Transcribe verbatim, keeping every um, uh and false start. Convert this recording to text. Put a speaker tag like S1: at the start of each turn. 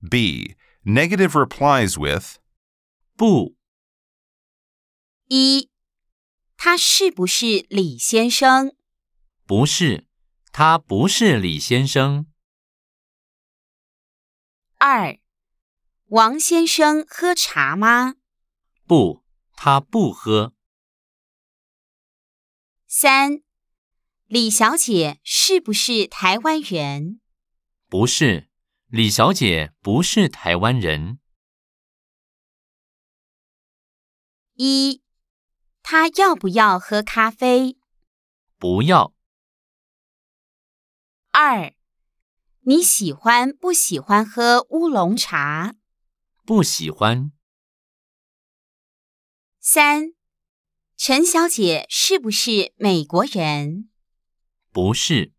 S1: B. Negative replies with
S2: 不。
S3: 一，他是不是李先生？
S2: 不是，他不是李先生。
S3: 二，王先生喝茶吗？
S2: 不，他不喝。
S3: 三，李小姐是不是台湾人？
S2: 不是，李小姐不是台湾人。
S3: 一，他要不要喝咖啡？
S2: 不要。
S3: 二，你喜欢不喜欢喝乌龙茶？
S2: 不喜欢。
S3: 三，陈小姐是不是美国人？
S2: 不是。